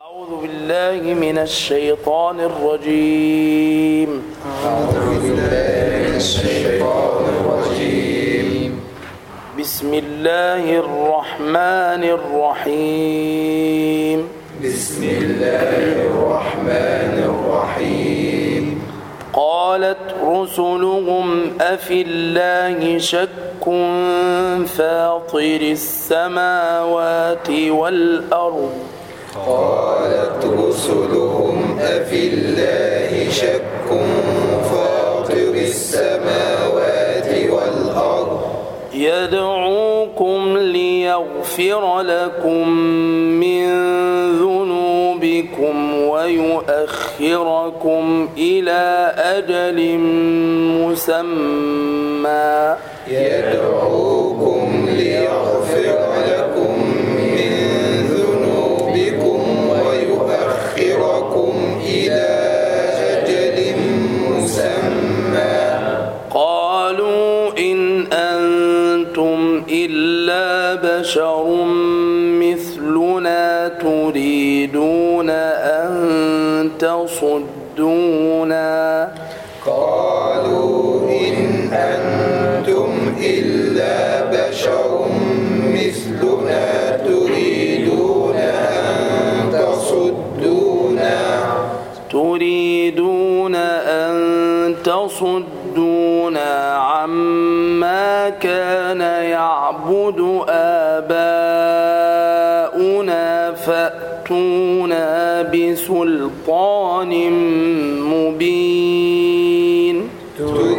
أعوذ بالله من الشيطان الرجيم. بسم الله الرحمن الرحيم. قالت رسلهم أفي الله شك فاطر السماوات والأرض يدعوكم ليغفر لكم من ذنوبكم ويؤخركم إلى أجل مسمى قالوا إن أنتم إلا بشر مثلنا تريدون أن تصدونا عما كان يعبد آباؤنا فأتونا بسلطان مبين.